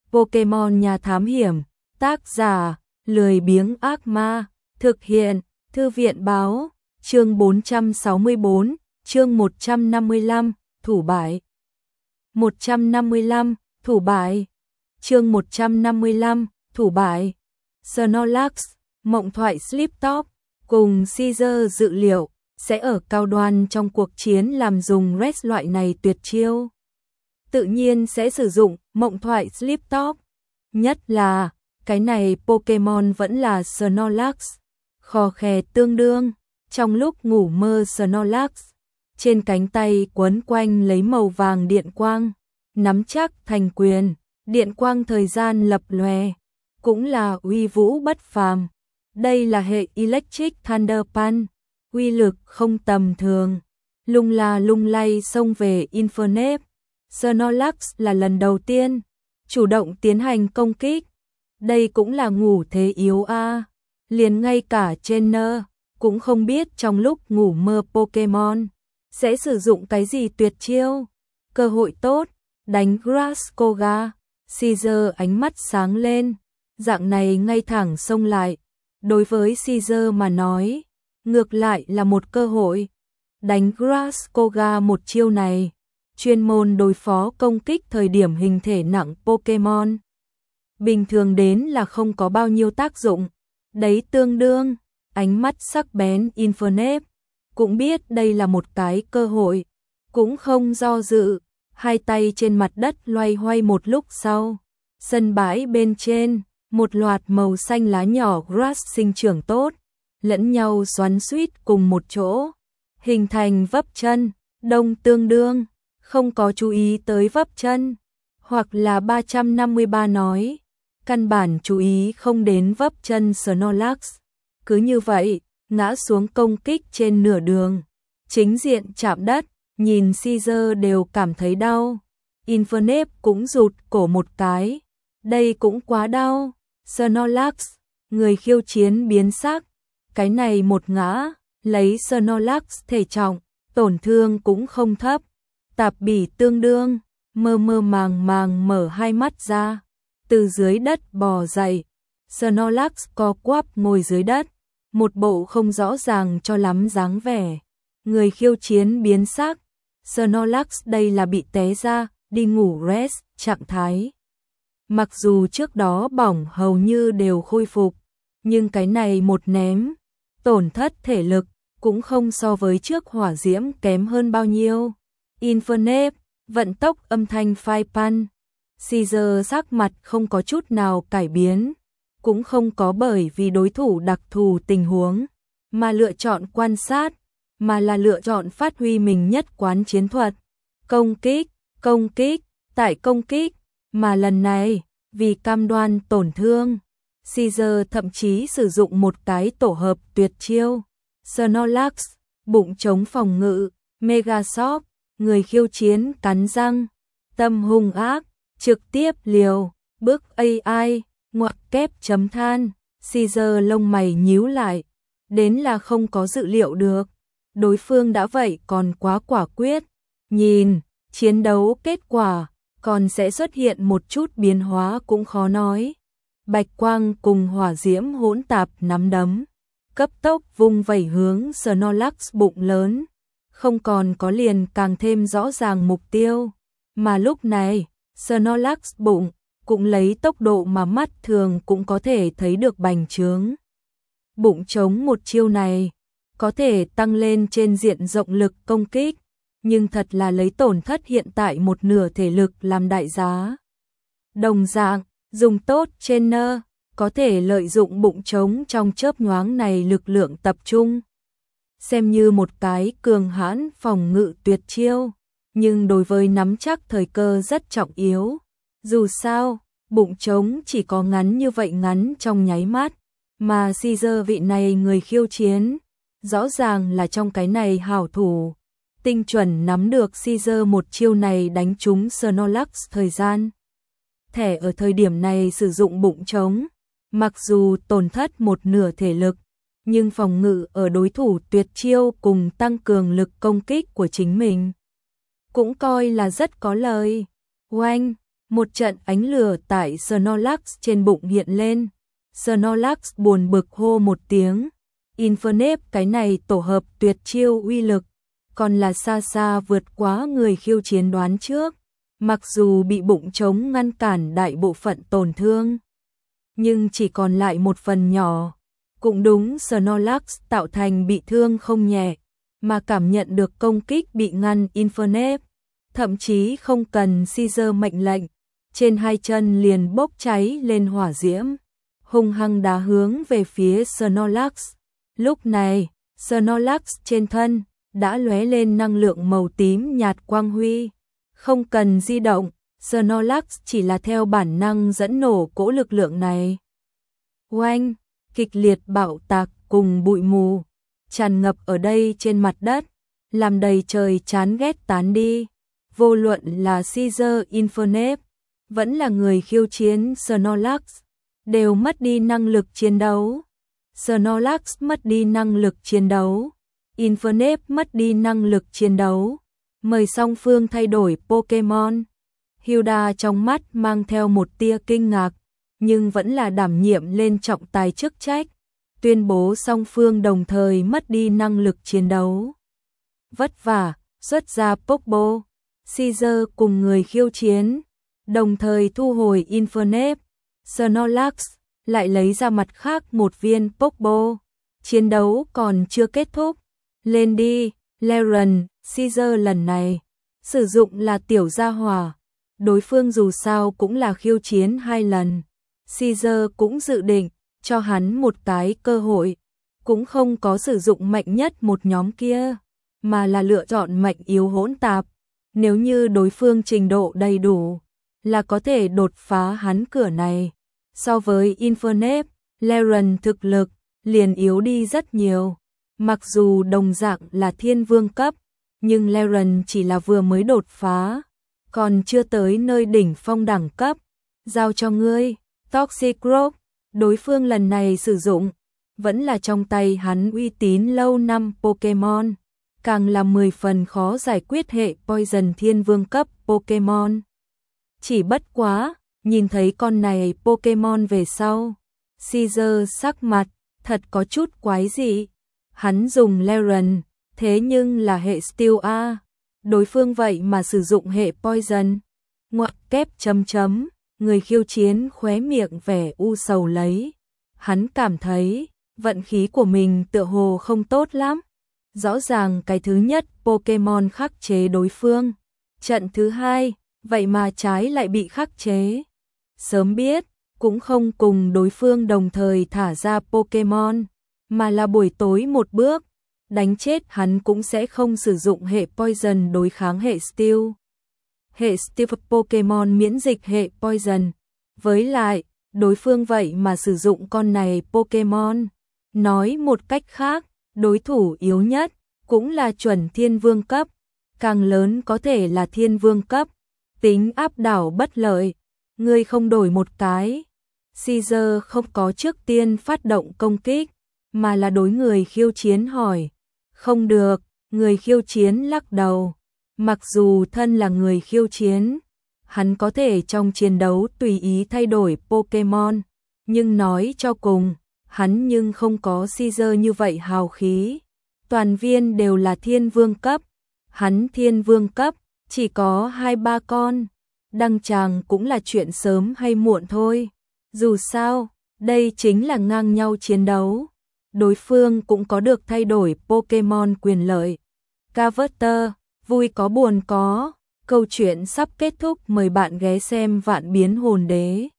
Pokemon nhà thám hiểm, tác giả, lười biếng ác ma, thực hiện, thư viện báo, chương 464, chương 155, thủ bại. 155, thủ bại. Chương 155, thủ bại. Snorlax, mộng thoại Sleep Talk, cùng Caesar dự liệu sẽ ở cao đoan trong cuộc chiến làm dùng Res loại này tuyệt chiêu. Tự nhiên sẽ sử dụng mộng thoại Sleep Talk. Nhất là, cái này Pokemon vẫn là Snorlax. Khò khè tương đương, trong lúc ngủ mơ Snorlax, trên cánh tay quấn quanh lấy màu vàng điện quang, nắm chắc thành quyền, điện quang thời gian lập lòe, cũng là uy vũ bất phàm. Đây là hệ Electric Thunder Punch, uy lực không tầm thường, lung la lung lay xông về Infernape. Snorlax là lần đầu tiên chủ động tiến hành công kích. Đây cũng là ngủ thế yếu a. Liền ngay cả trainer cũng không biết trong lúc ngủ mơ Pokemon sẽ sử dụng cái gì tuyệt chiêu. Cơ hội tốt, đánh Grass Koga. Caesar ánh mắt sáng lên, dạng này ngay thẳng xông lại. Đối với Caesar mà nói, ngược lại là một cơ hội. Đánh Grass Koga một chiêu này, chuyên môn đối phó công kích thời điểm hình thể nặng Pokemon. Bình thường đến là không có bao nhiêu tác dụng. Đấy tương đương, ánh mắt sắc bén Infernape cũng biết đây là một cái cơ hội, cũng không do dự, hai tay trên mặt đất loay hoay một lúc sau. Sân bãi bên trên, một loạt màu xanh lá nhỏ grass sinh trưởng tốt, lẫn nhau xoắn xuýt cùng một chỗ, hình thành vấp chân, đông tương đương, không có chú ý tới vấp chân, hoặc là 353 nói, căn bản chú ý không đến vấp chân Snorlax. Cứ như vậy, ngã xuống công kích trên nửa đường, chính diện chạm đất, nhìn Caesar đều cảm thấy đau. Infernape cũng rụt cổ một cái, đây cũng quá đau. Snorlax, người khiêu chiến biến sắc, cái này một ngã, lấy Snorlax thể trọng, tổn thương cũng không thấp. Tạp bỉ tương đương, mơ mơ màng màng mở hai mắt ra, từ dưới đất bò dậy. Snorlax co quắp ngồi dưới đất, một bộ không rõ ràng cho lắm dáng vẻ. Người khiêu chiến biến sắc, Snorlax đây là bị té ra, đi ngủ rest trạng thái. Mặc dù trước đó bỏng hầu như đều khôi phục, nhưng cái này một ném, tổn thất thể lực, cũng không so với trước hỏa diễm kém hơn bao nhiêu. Infernape, vận tốc âm thanh phai pan. Caesar sắc mặt không có chút nào cải biến, cũng không có bởi vì đối thủ đặc thù tình huống, mà lựa chọn quan sát, mà là lựa chọn phát huy mình nhất quán chiến thuật. Công kích, tại công kích, mà lần này, vì cam đoan tổn thương, Caesar thậm chí sử dụng một cái tổ hợp tuyệt chiêu. Snorlax, bụng chống phòng ngự, Mega Shock, người khiêu chiến cắn răng, tâm hung ác, trực tiếp liều, bước AI, ngoặc kép chấm than. Caesar lông mày nhíu lại, đến là không có dự liệu được. Đối phương đã vậy còn quá quả quyết. Nhìn, chiến đấu kết quả, còn sẽ xuất hiện một chút biến hóa cũng khó nói. Bạch quang cùng hỏa diễm hỗn tạp nắm đấm, cấp tốc vung vẩy hướng Snorlax bụng lớn. Không còn có liền càng thêm rõ ràng mục tiêu. Mà lúc này, Snorlax bụng cũng lấy tốc độ mà mắt thường cũng có thể thấy được bành trướng. Bụng chống một chiêu này, có thể tăng lên trên diện rộng lực công kích, nhưng thật là lấy tổn thất hiện tại một nửa thể lực làm đại giá. Đồng dạng, dùng tốt trainer, có thể lợi dụng bụng trống trong chớp nhoáng này lực lượng tập trung. Xem như một cái cường hãn phòng ngự tuyệt chiêu, nhưng đối với nắm chắc thời cơ rất trọng yếu. Dù sao, bụng trống chỉ có ngắn như vậy ngắn trong nháy mắt, mà Caesar vị này người khiêu chiến, rõ ràng là trong cái này hảo thủ. Tinh chuẩn nắm được Caesar một chiêu này đánh trúng Snorlax thời gian. Thẻ ở thời điểm này sử dụng bụng trống, mặc dù tổn thất một nửa thể lực, nhưng phòng ngự ở đối thủ tuyệt chiêu cùng tăng cường lực công kích của chính mình, cũng coi là rất có lời. Oanh, Một trận ánh lửa tại Snorlax trên bụng hiện lên. Snorlax buồn bực hô một tiếng. Infernape cái này tổ hợp tuyệt chiêu uy lực, còn là xa xa vượt quá người khiêu chiến đoán trước. Mặc dù bị bụng trống ngăn cản đại bộ phận tổn thương, nhưng chỉ còn lại một phần nhỏ. Cũng đúng, Snorlax tạo thành bị thương không nhẹ, mà cảm nhận được công kích bị ngăn Infernape, thậm chí không cần Caesar mệnh lệnh, trên hai chân liền bốc cháy lên hỏa diễm, hung hăng đá hướng về phía Snorlax. Lúc này, Snorlax trên thân đã lóe lên năng lượng màu tím nhạt quang huy, không cần di động, Snorlax chỉ là theo bản năng dẫn nổ cỗ lực lượng này. Oanh, kịch liệt bạo tạc cùng bụi mù tràn ngập ở đây trên mặt đất, làm đầy trời chán ghét tán đi. Vô luận là Caesar, Infernape, vẫn là người khiêu chiến Snorlax, đều mất đi năng lực chiến đấu. Snorlax mất đi năng lực chiến đấu, Infernape mất đi năng lực chiến đấu. Mời song phương thay đổi Pokémon. Hilda trong mắt mang theo một tia kinh ngạc, nhưng vẫn là đảm nhiệm lên trọng tài chức trách, tuyên bố song phương đồng thời mất đi năng lực chiến đấu. Vất vả, xuất ra Pokeball. Caesar cùng người khiêu chiến, đồng thời thu hồi Infernape. Snorlax lại lấy ra mặt khác một viên Pokeball. Chiến đấu còn chưa kết thúc. Lên đi, Laren. Caesar lần này sử dụng là tiểu gia hỏa, đối phương dù sao cũng là khiêu chiến 2 lần. Caesar cũng dự định cho hắn một cái cơ hội, cũng không có sử dụng mạnh nhất một nhóm kia, mà là lựa chọn mạnh yếu hỗn tạp. Nếu như đối phương trình độ đầy đủ, là có thể đột phá hắn cửa này. So với Infernape, Laren thực lực liền yếu đi rất nhiều. Mặc dù đồng dạng là thiên vương cấp, nhưng Laren chỉ là vừa mới đột phá, còn chưa tới nơi đỉnh phong đẳng cấp. Giao cho ngươi, Toxic Rock. Đối phương lần này sử dụng, vẫn là trong tay hắn uy tín lâu năm Pokémon, càng là 10 phần khó giải quyết hệ Poison thiên vương cấp Pokémon. Chỉ bất quá, nhìn thấy con này Pokémon về sau, Caesar sắc mặt thật có chút quái dị. Hắn dùng Laren, thế nhưng là hệ Steel A, đối phương vậy mà sử dụng hệ Poison. Ngoặc kép chấm chấm, người khiêu chiến khóe miệng vẻ u sầu lấy. Hắn cảm thấy vận khí của mình tựa hồ không tốt lắm. Rõ ràng cái thứ nhất Pokémon khắc chế đối phương, trận thứ hai vậy mà trái lại bị khắc chế. Sớm biết, cũng không cùng đối phương đồng thời thả ra Pokémon, mà là buổi tối một bước, đánh chết hắn cũng sẽ không sử dụng hệ Poison đối kháng hệ Steel. Hệ Steel Pokémon miễn dịch hệ Poison, với lại, đối phương vậy mà sử dụng con này Pokémon. Nói một cách khác, đối thủ yếu nhất cũng là chuẩn thiên vương cấp, càng lớn có thể là thiên vương cấp. Tính áp đảo bất lợi, ngươi không đổi một cái. Caesar không có trước tiên phát động công kích, mà là đối người khiêu chiến hỏi. Không được, người khiêu chiến lắc đầu. Mặc dù thân là người khiêu chiến, hắn có thể trong chiến đấu tùy ý thay đổi Pokémon, nhưng nói cho cùng, hắn nhưng không có Caesar như vậy hào khí. Toàn viên đều là thiên vương cấp, hắn thiên vương cấp, chỉ có 2-3 con. Đăng tràng cũng là chuyện sớm hay muộn thôi. Dù sao, đây chính là ngang nhau chiến đấu. Đối phương cũng có được thay đổi Pokémon quyền lợi. Carver, vui có buồn có. Câu chuyện sắp kết thúc, mời bạn ghé xem Vạn Biến Hồn Đế.